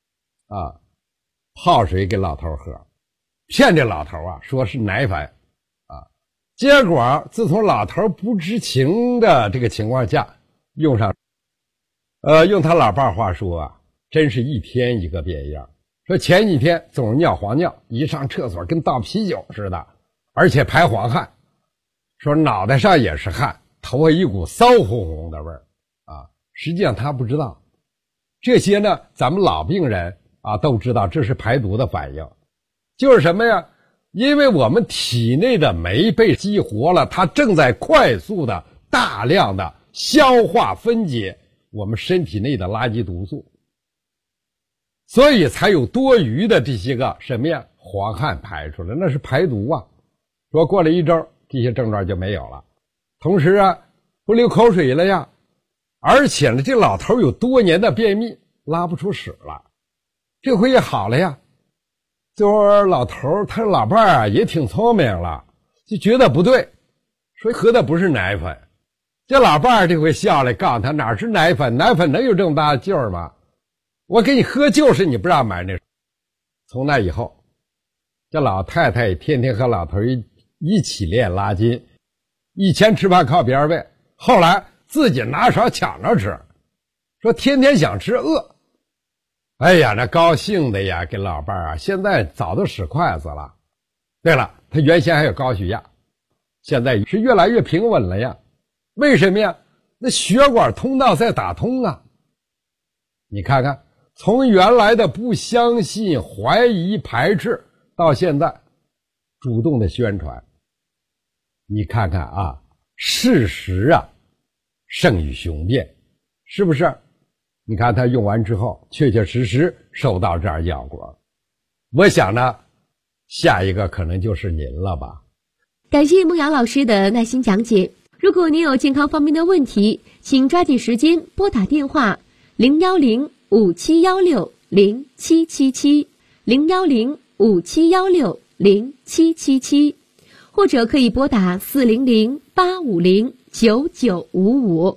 泡水给老头喝，骗这老头啊说是奶粉啊。结果自从老头不知情的这个情况下，用上用他老伴话说啊，真是一天一个变样。说前几天总是尿黄尿，一上厕所跟倒啤酒似的，而且排黄汗，说脑袋上也是汗，头发一股骚烘烘的味儿啊。实际上他不知道，这些呢咱们老病人都知道这是排毒的反应，就是什么呀？因为我们体内的酶被激活了，它正在快速的大量的消化分解我们身体内的垃圾毒素，所以才有多余的这些个什么呀黄汗排出来，那是排毒啊。说过了一周这些症状就没有了，同时不流口水了呀，而且呢这老头有多年的便秘，拉不出屎了，这回也好了呀。就是老头他老伴也挺聪明了，就觉得不对，说喝的不是奶粉。这老伴这回笑了，告诉他哪是奶粉，奶粉能有这么大的劲儿吗？我给你喝就是你不让买那。从那以后，这老太太天天和老头一起练拉筋，以前吃饭靠别人喂，后来自己拿勺抢着吃，说天天想吃饿。哎呀，那高兴的呀，给老伴现在早都使筷子了。对了，他原先还有高血压，现在是越来越平稳了呀。为什么呀？那血管通道在打通啊。你看看，从原来的不相信、怀疑、排斥，到现在主动的宣传。你看看事实胜于雄辩，是不是？你看他用完之后确确实实收到这样效果，我想呢下一个可能就是您了吧。 感谢孟瑶老师的耐心讲解。如果您有健康方面的问题，请抓紧时间拨打电话010-5716-0777 010-5716-0777，或者可以拨打400-850-9955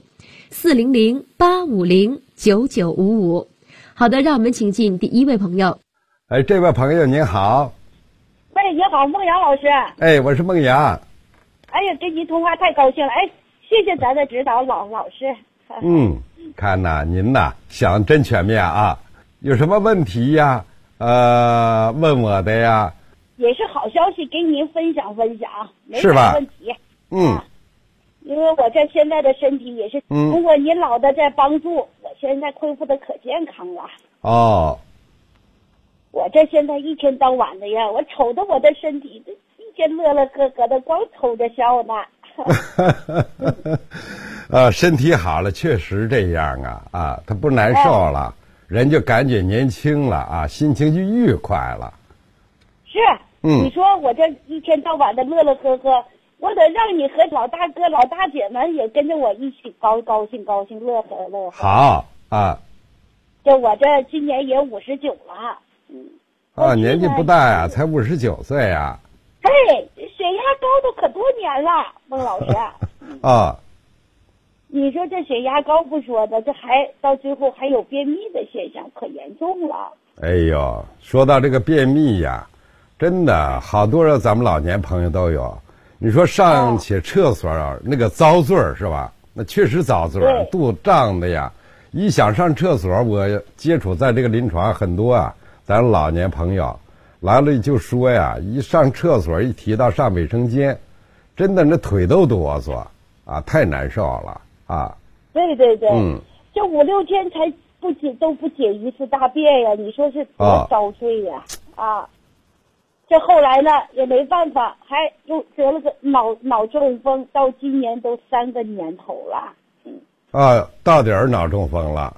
400-850-9955。好的，让我们请进第一位朋友。 这位朋友您好。 喂，你好，孟阳老师。 我是孟阳。 哎呀，跟您通话太高兴了，谢谢咱的指导老师。 看呐，您呐想得真全面啊，有什么问题呀？问我的呀。 也是好消息，给您分享，没啥问题。因为我这现在的身体也是通过您老的在帮助，我现在恢复的可健康了。我这现在一天到晚的呀，我瞅着我的身体一天乐乐呵呵的，光瞅着笑呢。 身体好了确实这样他不难受了，人就感觉年轻了心情就愉快了。 是，你说我这一天到晚的乐乐呵呵，我得让你和老大哥老大姐们也跟着我一起高兴乐呵乐呵。 好就我这今年也59了。 年纪不大呀，才59岁呀。 嘿，血压高都可多年了，孟老师。你说这血压高不说的，这还到最后还有便秘的现象，可严重了。 哎呦，说到这个便秘呀，真的好多咱们老年朋友都有。你说上起厕所那个遭罪是吧？那确实遭罪，肚子胀的呀。一想上厕所，我接触在这个临床很多咱老年朋友来了就说呀，一上厕所一提到上卫生间，真的那腿都哆嗦太难受了对，这5-6天才都不解一次大便呀，你说是多遭罪呀这后来呢也没办法，还又得了个脑中风，到今年都3个年头了。 到底儿脑中风了。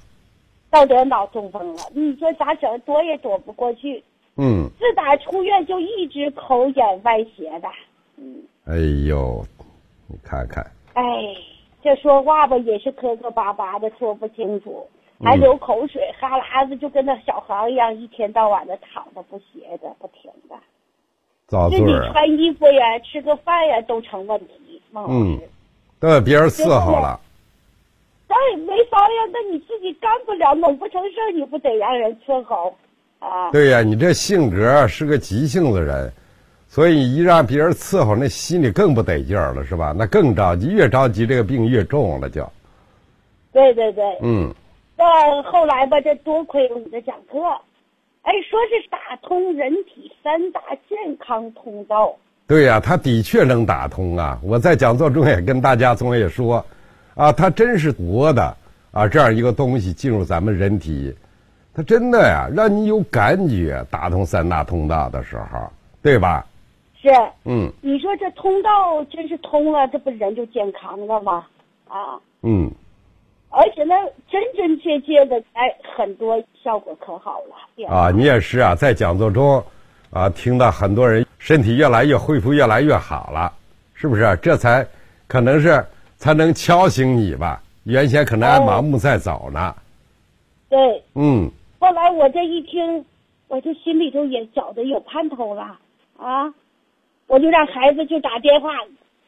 你说咋整，躲也躲不过去。自打出院就一直口眼歪斜的。 哎呦，你看看。 这说话吧也是磕磕巴巴的，说不清楚。 还流口水，哈喇子就跟那小孩一样，一天到晚的躺着不歇着不停的。 遭罪就你穿衣服呀、吃个饭呀都成问题，孟老师。 都被别人伺候了。 那没法呀，那你自己干不了，弄不成事儿，你不得让人伺候啊？ 对呀，你这性格是个急性子人，所以一让别人伺候，那心里更不得劲儿了，是吧？那更着急，越着急这个病越重了就。 对对对。 那后来吧，这多亏了你的讲课，哎，说是打通人体3大健康通道。 对呀，他的确能打通啊！我在讲座中也跟大家总也说，啊，他真是活的啊，这样一个东西进入咱们人体，他真的呀，让你有感觉，打通3大通道的时候，对吧？ 是。 你说这通道真是通了，这不人就健康了吗？啊。而且呢，真真切切的，哎，很多效果可好了。 啊，你也是啊，在讲座中，啊，听到很多人身体越来越恢复，越来越好了，是不是？这才可能是才能敲醒你吧？原先可能还盲目在走呢。 对。后来我这一听，我这心里头也觉得有盼头了啊！我就让孩子就打电话。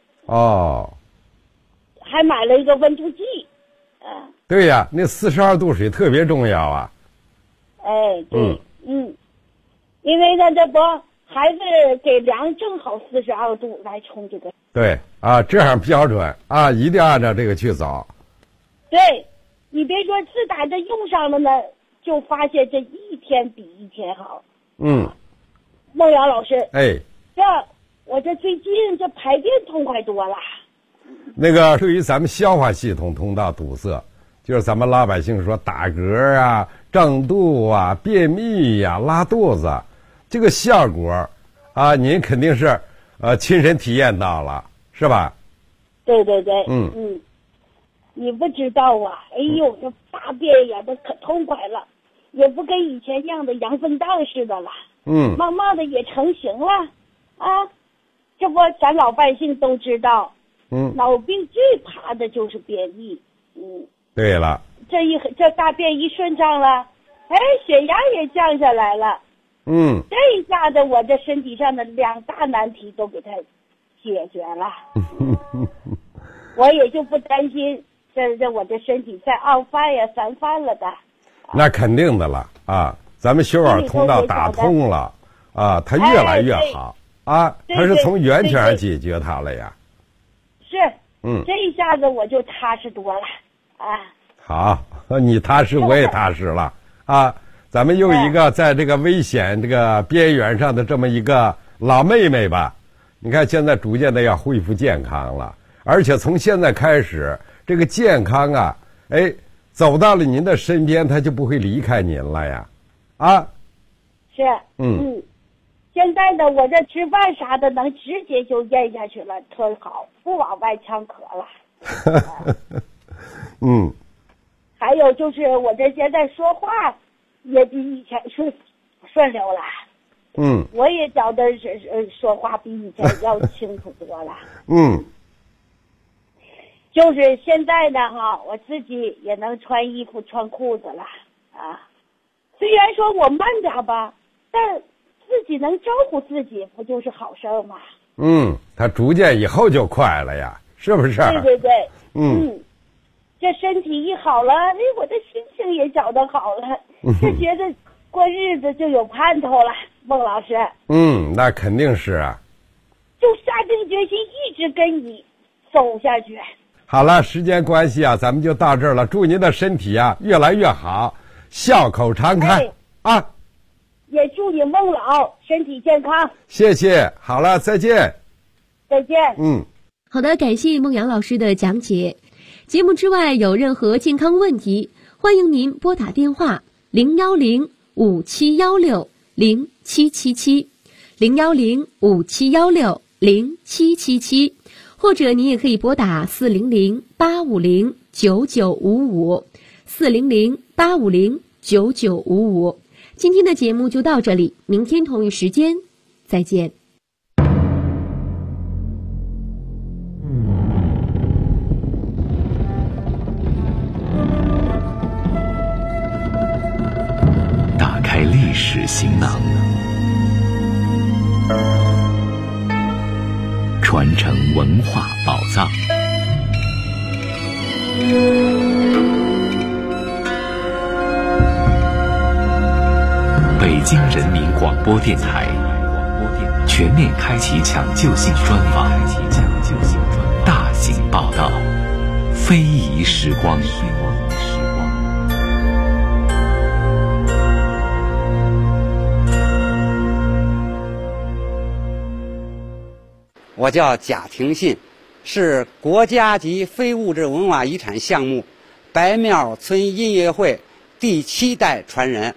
还买了一个温度计。 对呀，那42度水特别重要啊。 哎，对，因为呢，这不孩子给量正好42度来冲这个。 对啊，这样标准啊，一定按照这个去走。 对，你别说，自打这用上了呢，就发现这一天比一天好。孟阳老师，我这最近这排便痛快多了。 那个对于咱们消化系统通道堵塞，就是咱们老百姓说打嗝啊、胀肚啊、便秘呀、拉肚子，这个效果啊，您肯定是亲身体验到了，是吧？ 对对对。你不知道啊，哎呦，这大便呀，都可痛快了，也不跟以前样的羊粪蛋似的了。慢慢的也成型了啊。这不咱老百姓都知道。脑病最怕的就是便秘。 对了， 这大便一顺畅了，哎，血压也降下来了。这一下子我这身体上的2大难题都给它解决了。我也就不担心这我这身体再2犯呀3犯了的。 那肯定的了啊，咱们血管通道打通了啊，它越来越好啊，它是从源头上解决它了呀。 是，这一下子我就踏实多了啊。 好，你踏实我也踏实了啊。咱们又一个在这个危险这个边缘上的这么一个老妹妹吧，你看现在逐渐的要恢复健康了，而且从现在开始，这个健康啊，哎，走到了您的身边，他就不会离开您了呀，啊。 是。现在呢，我这吃饭啥的能直接就咽下去了，特好，不往外呛咳了。还有就是我这现在说话也比以前顺溜了。我也觉得说话比以前要清楚多了。就是现在呢哈，我自己也能穿衣服穿裤子了啊。虽然说我慢点吧，但自己能招呼自己，不就是好事吗？他逐渐以后就快了呀，是不是？对对对。这身体一好了，哎，我的心情也觉得好了，就觉得过日子就有盼头了。孟老师。那肯定是啊。就下定决心一直跟你走下去。好了，时间关系啊，咱们就到这儿了。祝您的身体啊越来越好，笑口常开啊！也祝你孟老身体健康。谢谢，好了，再见。再见。 好的，感谢孟阳老师的讲解。节目之外有任何健康问题，欢迎您拨打电话010-5716-0777 010-5716-0777，或者您也可以拨打400-850-9955 400-850-9955。今天的节目就到这里，明天同一时间再见。 史行囊，传承文化宝藏。北京人民广播电台全面开启抢救性专访，大型报道，非遗时光。 我叫贾廷信，是国家级非物质文化遗产项目白庙村音乐会第7代传人。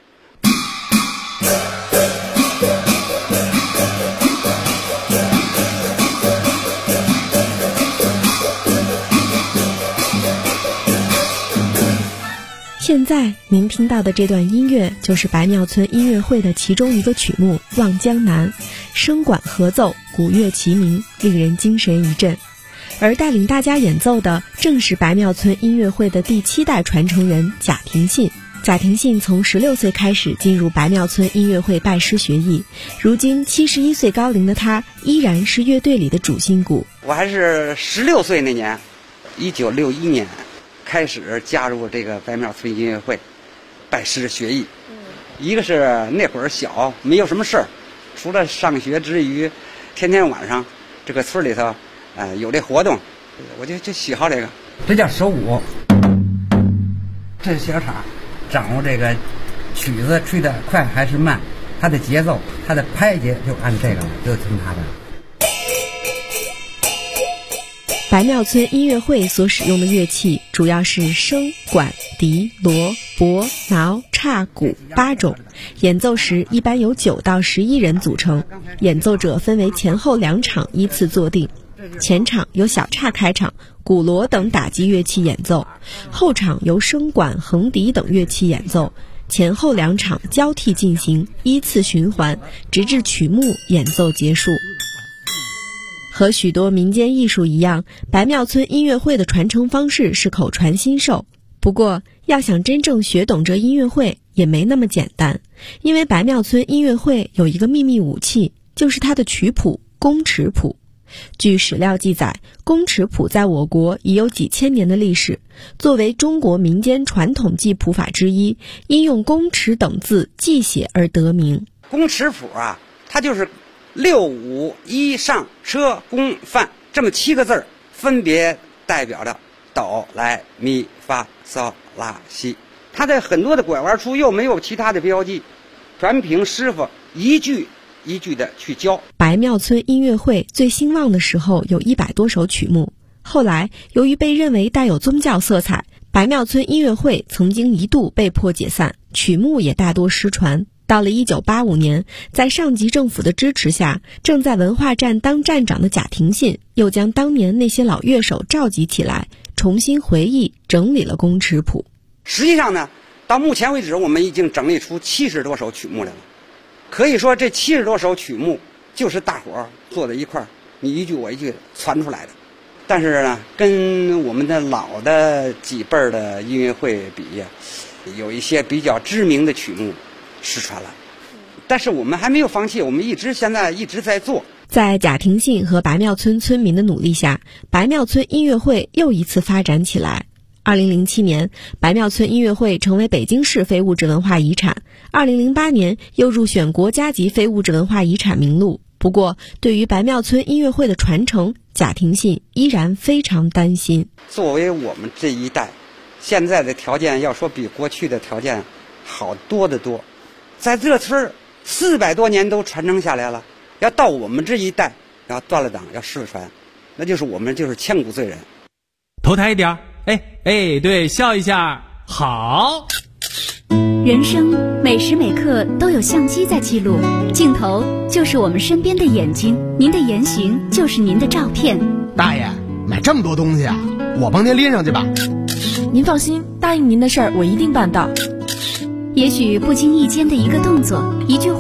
现在您听到的这段音乐就是白庙村音乐会的其中一个曲目《望江南》，声管合奏，鼓乐齐鸣，令人精神一振。而带领大家演奏的正是白庙村音乐会的第7代传承人贾廷信。贾廷信从16岁开始进入白庙村音乐会拜师学艺，如今71岁高龄的他依然是乐队里的主心骨。 我还是16岁那年，1961年开始加入这个白庙村音乐会，拜师学艺。一个是那会儿小，没有什么事儿，除了上学之余，天天晚上这个村里头，有这活动，我就喜好这个。 这叫手舞，这是小叉，掌握这个曲子吹得快还是慢，它的节奏，它的拍节就按这个，就听它的。 白庙村音乐会所使用的乐器主要是笙、管、笛、锣、钹、挠、叉、鼓8种，演奏时一般由9到11人组成，演奏者分为前后2场依次坐定，前场由小叉开场，鼓锣等打击乐器演奏，后场由笙管、横笛等乐器演奏，前后2场交替进行，依次循环，直至曲目演奏结束。和许多民间艺术一样，白庙村音乐会的传承方式是口传心授。不过，要想真正学懂这音乐会也没那么简单，因为白庙村音乐会有一个秘密武器，就是它的曲谱宫尺谱。据史料记载，宫尺谱在我国已有几千年的历史，作为中国民间传统记谱法之一，因用宫尺等字记写而得名。 宫尺谱啊，它就是6、5、1上车宫范这么7个字，分别代表着哆来咪发嗦拉西。它在很多的拐弯处又没有其他的标记，全凭师傅一句一句的去教。 白庙村音乐会最兴旺的时候有100多首曲目，后来由于被认为带有宗教色彩，白庙村音乐会曾经一度被迫解散，曲目也大多失传。到了1985年，在上级政府的支持下，正在文化站当站长的贾廷信又将当年那些老乐手召集起来，重新回忆整理了宫尺谱。 实际上呢，到目前为止我们已经整理出70多首曲目来了。可以说这70多首曲目就是大伙儿坐在一块儿，你一句我一句传出来的。但是呢，跟我们的老的几辈儿的音乐会比呀，有一些比较知名的曲目失传了，但是我们还没有放弃，我们现在一直在做。 在贾廷信和白庙村村民的努力下，白庙村音乐会又一次发展起来。2007年，白庙村音乐会成为北京市非物质文化遗产，2008年又入选国家级非物质文化遗产名录。不过，对于白庙村音乐会的传承，贾廷信依然非常担心。 作为我们这一代，现在的条件要说比过去的条件好多得多。在这村400多年都传承下来了，要到我们这一代要断了档要失传，那就是我们就是千古罪人。 头抬一点，对，笑一下，好。 人生每时每刻都有相机在记录，镜头就是我们身边的眼睛，您的言行就是您的照片。 大爷，买这么多东西啊，我帮您拎上去吧。 您放心，答应您的事儿我一定办到。 也许不经意间的一个动作，一句话